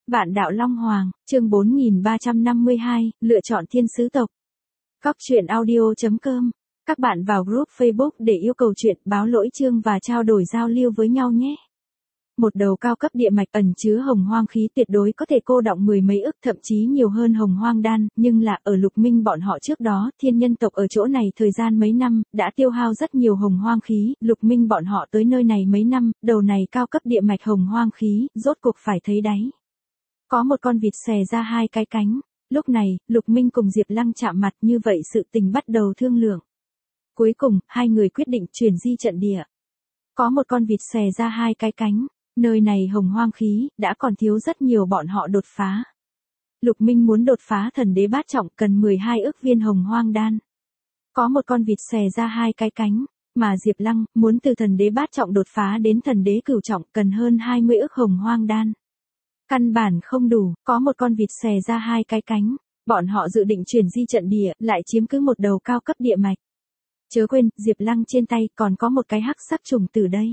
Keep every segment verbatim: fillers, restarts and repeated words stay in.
Vạn đạo Long Hoàng, chương bốn nghìn ba trăm năm mươi hai, lựa chọn thiên sứ tộc. Góc truyện audio chấm com. Các bạn vào group Facebook để yêu cầu chuyện, báo lỗi chương và trao đổi giao lưu với nhau nhé. Một đầu cao cấp địa mạch ẩn chứa hồng hoang khí tuyệt đối có thể cô đọng mười mấy ức thậm chí nhiều hơn hồng hoang đan, nhưng là ở Lục Minh bọn họ trước đó, thiên nhân tộc ở chỗ này thời gian mấy năm, đã tiêu hao rất nhiều hồng hoang khí, Lục Minh bọn họ tới nơi này mấy năm, đầu này cao cấp địa mạch hồng hoang khí, rốt cuộc phải thấy đáy. Có một con vịt xè ra hai cái cánh, lúc này, Lục Minh cùng Diệp Lăng chạm mặt như vậy sự tình bắt đầu thương lượng. Cuối cùng, hai người quyết định chuyển di trận địa. Có một con vịt xè ra hai cái cánh. Nơi này hồng hoang khí, đã còn thiếu rất nhiều bọn họ đột phá. Lục Minh muốn đột phá thần đế bát trọng cần mười hai ức viên hồng hoang đan. Có một con vịt xè ra hai cái cánh, mà Diệp Lăng muốn từ thần đế bát trọng đột phá đến thần đế cửu trọng cần hơn hai mươi ức hồng hoang đan. Căn bản không đủ, có một con vịt xè ra hai cái cánh, bọn họ dự định chuyển di trận địa, lại chiếm cứ một đầu cao cấp địa mạch. Chớ quên, Diệp Lăng trên tay còn có một cái hắc sắc trùng tử đây.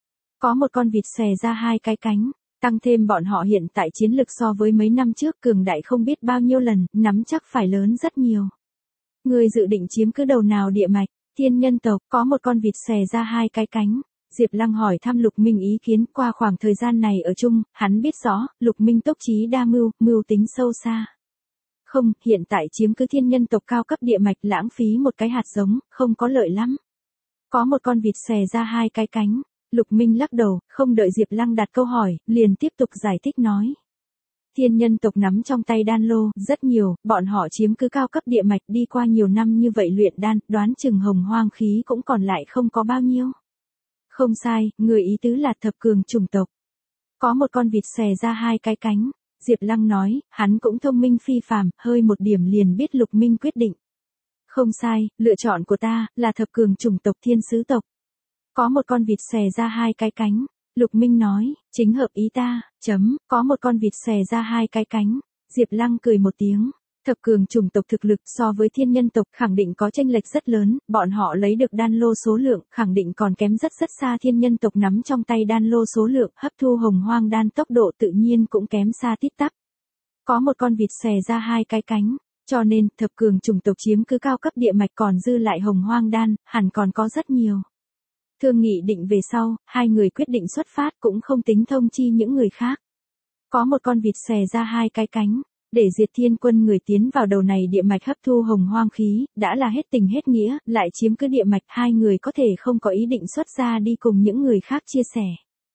Có một con vịt xè ra hai cái cánh, tăng thêm bọn họ hiện tại chiến lực so với mấy năm trước cường đại không biết bao nhiêu lần, nắm chắc phải lớn rất nhiều. Người dự định chiếm cứ đầu nào địa mạch? Thiên nhân tộc, có một con vịt xè ra hai cái cánh. Diệp Lăng hỏi thăm Lục Minh ý kiến. Qua khoảng thời gian này ở chung, hắn biết rõ, Lục Minh tốc trí đa mưu, mưu tính sâu xa. Không, hiện tại chiếm cứ thiên nhân tộc cao cấp địa mạch lãng phí một cái hạt giống, không có lợi lắm. Có một con vịt xè ra hai cái cánh. Lục Minh lắc đầu, không đợi Diệp Lăng đặt câu hỏi, liền tiếp tục giải thích nói. Thiên nhân tộc nắm trong tay đan lô, rất nhiều, bọn họ chiếm cứ cao cấp địa mạch đi qua nhiều năm như vậy luyện đan, đoán chừng hồng hoang khí cũng còn lại không có bao nhiêu. Không sai, người ý tứ là thập cường chủng tộc. Có một con vịt xè ra hai cái cánh, Diệp Lăng nói, hắn cũng thông minh phi phàm, hơi một điểm liền biết Lục Minh quyết định. Không sai, lựa chọn của ta, là thập cường chủng tộc thiên sứ tộc. Có một con vịt xè ra hai cái cánh, Lục Minh nói, chính hợp ý ta, chấm, có một con vịt xè ra hai cái cánh, Diệp Lăng cười một tiếng, thập cường chủng tộc thực lực so với thiên nhân tộc khẳng định có chênh lệch rất lớn, bọn họ lấy được đan lô số lượng khẳng định còn kém rất rất xa thiên nhân tộc nắm trong tay đan lô số lượng, hấp thu hồng hoang đan tốc độ tự nhiên cũng kém xa tít tắp. Có một con vịt xè ra hai cái cánh, cho nên thập cường chủng tộc chiếm cứ cao cấp địa mạch còn dư lại hồng hoang đan, hẳn còn có rất nhiều. Thương nghị định về sau, hai người quyết định xuất phát cũng không tính thông chi những người khác. Có một con vịt xè ra hai cái cánh, để diệt thiên quân người tiến vào đầu này địa mạch hấp thu hồng hoang khí, đã là hết tình hết nghĩa, lại chiếm cứ địa mạch hai người có thể không có ý định xuất ra đi cùng những người khác chia sẻ.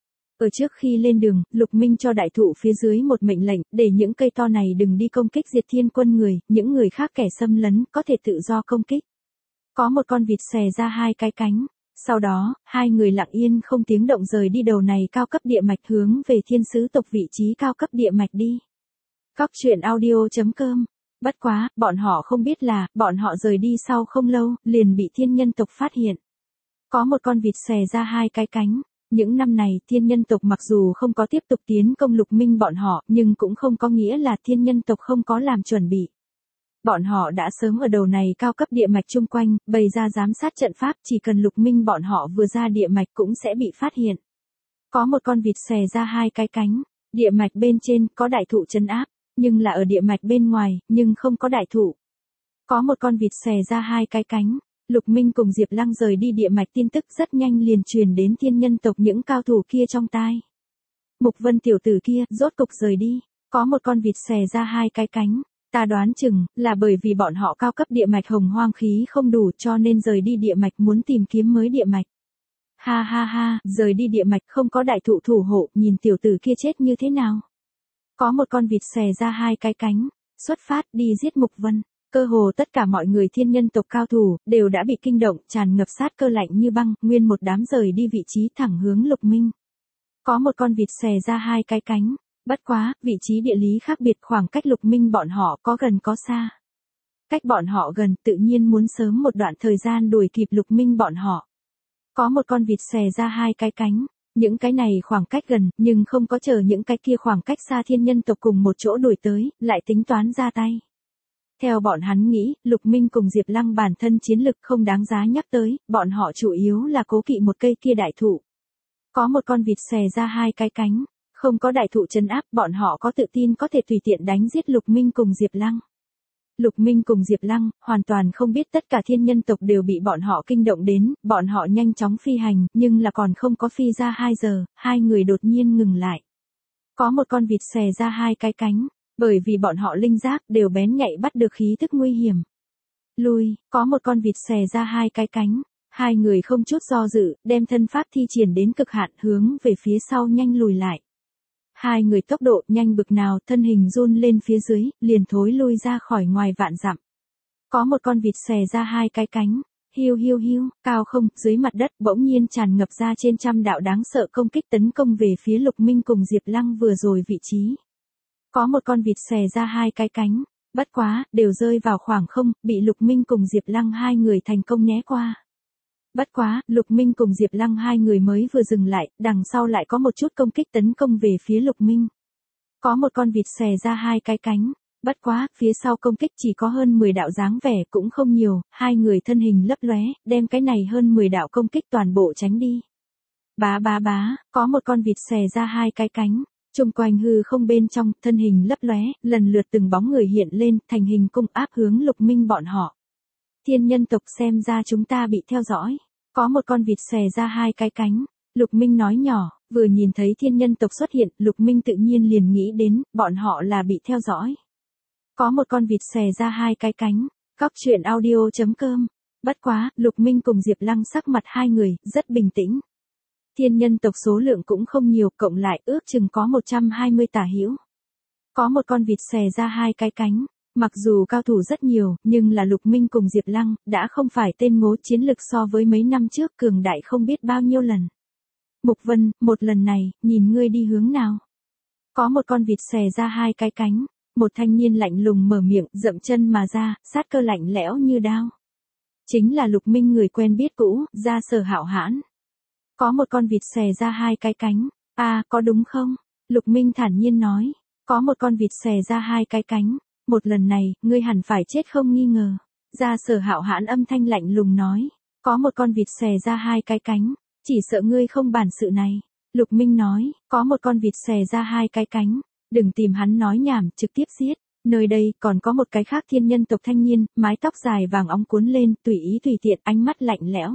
Ở trước khi lên đường, Lục Minh cho đại thụ phía dưới một mệnh lệnh, để những cây to này đừng đi công kích diệt thiên quân người, những người khác kẻ xâm lấn có thể tự do công kích. Có một con vịt xè ra hai cái cánh. Sau đó, hai người lặng yên không tiếng động rời đi đầu này cao cấp địa mạch hướng về thiên sứ tộc vị trí cao cấp địa mạch đi. Góc truyện audio chấm com. Bất quá, bọn họ không biết là, bọn họ rời đi sau không lâu, liền bị thiên nhân tộc phát hiện. Có một con vịt xè ra hai cái cánh. Những năm này, thiên nhân tộc mặc dù không có tiếp tục tiến công Lục Minh bọn họ, nhưng cũng không có nghĩa là thiên nhân tộc không có làm chuẩn bị. Bọn họ đã sớm ở đầu này cao cấp địa mạch chung quanh, bày ra giám sát trận pháp, chỉ cần Lục Minh bọn họ vừa ra địa mạch cũng sẽ bị phát hiện. Có một con vịt xè ra hai cái cánh, địa mạch bên trên có đại thụ trấn áp, nhưng là ở địa mạch bên ngoài, nhưng không có đại thụ. Có một con vịt xè ra hai cái cánh, Lục Minh cùng Diệp Lăng rời đi địa mạch tin tức rất nhanh liền truyền đến thiên nhân tộc những cao thủ kia trong tai. Mục Vân tiểu tử kia, rốt cục rời đi, có một con vịt xè ra hai cái cánh. Ta đoán chừng, là bởi vì bọn họ cao cấp địa mạch hồng hoang khí không đủ cho nên rời đi địa mạch muốn tìm kiếm mới địa mạch. Ha ha ha, rời đi địa mạch không có đại thụ thủ hộ, nhìn tiểu tử kia chết như thế nào. Có một con vịt xè ra hai cái cánh, xuất phát đi giết Mục Vân. Cơ hồ tất cả mọi người thiên nhân tộc cao thủ, đều đã bị kinh động, tràn ngập sát cơ lạnh như băng, nguyên một đám rời đi vị trí thẳng hướng Lục Minh. Có một con vịt xè ra hai cái cánh. Bất quá, vị trí địa lý khác biệt khoảng cách Lục Minh bọn họ có gần có xa. Cách bọn họ gần tự nhiên muốn sớm một đoạn thời gian đuổi kịp Lục Minh bọn họ. Có một con vịt xè ra hai cái cánh, những cái này khoảng cách gần nhưng không có chờ những cái kia khoảng cách xa thiên nhân tộc cùng một chỗ đuổi tới, lại tính toán ra tay. Theo bọn hắn nghĩ, Lục Minh cùng Diệp Lăng bản thân chiến lực không đáng giá nhắc tới, bọn họ chủ yếu là cố kỵ một cây kia đại thụ. Có một con vịt xè ra hai cái cánh. Không có đại thụ trấn áp, bọn họ có tự tin có thể tùy tiện đánh giết Lục Minh cùng Diệp Lăng. Lục Minh cùng Diệp Lăng, hoàn toàn không biết tất cả thiên nhân tộc đều bị bọn họ kinh động đến, bọn họ nhanh chóng phi hành, nhưng là còn không có phi ra hai giờ, hai người đột nhiên ngừng lại. Có một con vịt xòe ra hai cái cánh, bởi vì bọn họ linh giác đều bén nhạy bắt được khí tức nguy hiểm. Lui, có một con vịt xòe ra hai cái cánh, hai người không chút do dự, đem thân pháp thi triển đến cực hạn hướng về phía sau nhanh lùi lại. Hai người tốc độ nhanh bực nào, thân hình run lên phía dưới, liền thối lui ra khỏi ngoài vạn dặm. Có một con vịt xòe ra hai cái cánh, hiu hiu hiu, cao không, dưới mặt đất bỗng nhiên tràn ngập ra trên trăm đạo đáng sợ công kích tấn công về phía Lục Minh cùng Diệp Lăng vừa rồi vị trí. Có một con vịt xòe ra hai cái cánh, bất quá, đều rơi vào khoảng không, bị Lục Minh cùng Diệp Lăng hai người thành công né qua. Bất quá, Lục Minh cùng Diệp Lăng hai người mới vừa dừng lại, đằng sau lại có một chút công kích tấn công về phía Lục Minh. Có một con vịt xòe ra hai cái cánh, bất quá, phía sau công kích chỉ có hơn mười đạo dáng vẻ cũng không nhiều, hai người thân hình lấp lóe, đem cái này hơn mười đạo công kích toàn bộ tránh đi. Bá bá bá, có một con vịt xòe ra hai cái cánh, chung quanh hư không bên trong, thân hình lấp lóe, lần lượt từng bóng người hiện lên, thành hình cung áp hướng Lục Minh bọn họ. Thiên nhân tộc xem ra chúng ta bị theo dõi. Có một con vịt xòe ra hai cái cánh. Lục Minh nói nhỏ, vừa nhìn thấy thiên nhân tộc xuất hiện, Lục Minh tự nhiên liền nghĩ đến, bọn họ là bị theo dõi. Có một con vịt xòe ra hai cái cánh. Góc truyện audio chấm com. Bất quá, Lục Minh cùng Diệp Lăng sắc mặt hai người, rất bình tĩnh. Thiên nhân tộc số lượng cũng không nhiều, cộng lại ước chừng có một trăm hai mươi tả hữu. Có một con vịt xòe ra hai cái cánh. Mặc dù cao thủ rất nhiều, nhưng là Lục Minh cùng Diệp Lăng, đã không phải tên ngố, chiến lực so với mấy năm trước cường đại không biết bao nhiêu lần. Mục Vân, một lần này, nhìn ngươi đi hướng nào. Có một con vịt xòe ra hai cái cánh, một thanh niên lạnh lùng mở miệng, dậm chân mà ra, sát cơ lạnh lẽo như đao. Chính là Lục Minh người quen biết cũ, Gia Sở Hạo Hãn. Có một con vịt xòe ra hai cái cánh, a à, có đúng không? Lục Minh thản nhiên nói, có một con vịt xòe ra hai cái cánh. Một lần này, ngươi hẳn phải chết không nghi ngờ. Gia Sở Hạo Hãn âm thanh lạnh lùng nói. Có một con vịt xòe ra hai cái cánh. Chỉ sợ ngươi không bản sự này. Lục Minh nói. Có một con vịt xòe ra hai cái cánh. Đừng tìm hắn nói nhảm, trực tiếp giết. Nơi đây còn có một cái khác thiên nhân tộc thanh niên, mái tóc dài vàng óng cuốn lên, tùy ý tùy tiện, ánh mắt lạnh lẽo.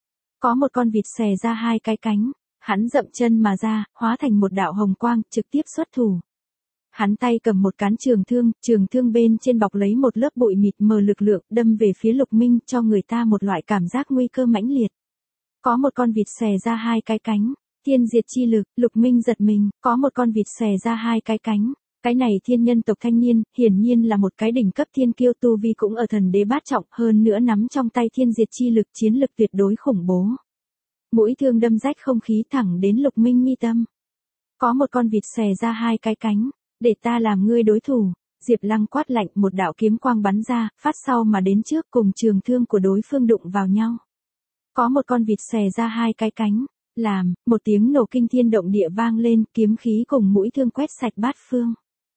Có một con vịt xòe ra hai cái cánh. Hắn dậm chân mà ra, hóa thành một đạo hồng quang, trực tiếp xuất thủ. Hắn tay cầm một cán trường thương, trường thương bên trên bọc lấy một lớp bụi mịt mờ lực lượng, đâm về phía Lục Minh, cho người ta một loại cảm giác nguy cơ mãnh liệt. Có một con vịt xòe ra hai cái cánh, thiên diệt chi lực, Lục Minh giật mình, có một con vịt xòe ra hai cái cánh. Cái này thiên nhân tộc thanh niên, hiển nhiên là một cái đỉnh cấp thiên kiêu, tu vi cũng ở thần đế bát trọng, hơn nữa nắm trong tay thiên diệt chi lực, chiến lực tuyệt đối khủng bố. Mũi thương đâm rách không khí thẳng đến Lục Minh mi tâm. Có một con vịt xòe ra hai cái cánh. Để ta làm ngươi đối thủ. Diệp Lăng quát lạnh, một đạo kiếm quang bắn ra, phát sau mà đến trước, cùng trường thương của đối phương đụng vào nhau. Có một con vịt xòe ra hai cái cánh, làm, một tiếng nổ kinh thiên động địa vang lên, kiếm khí cùng mũi thương quét sạch bát phương.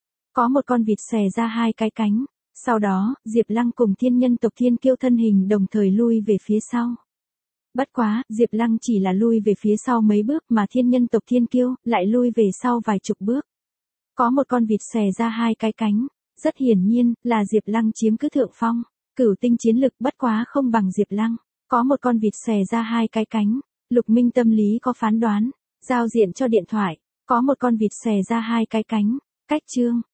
Có một con vịt xòe ra hai cái cánh, sau đó, Diệp Lăng cùng thiên nhân tộc thiên kiêu thân hình đồng thời lui về phía sau. Bất quá, Diệp Lăng chỉ là lui về phía sau mấy bước, mà thiên nhân tộc thiên kiêu lại lui về sau vài chục bước. Có một con vịt xòe ra hai cái cánh, rất hiển nhiên, là Diệp Lăng chiếm cứ thượng phong, cửu tinh chiến lực bất quá không bằng Diệp Lăng. Có một con vịt xòe ra hai cái cánh, Lục Minh tâm lý có phán đoán, giao diện cho điện thoại, có một con vịt xòe ra hai cái cánh, cách chương,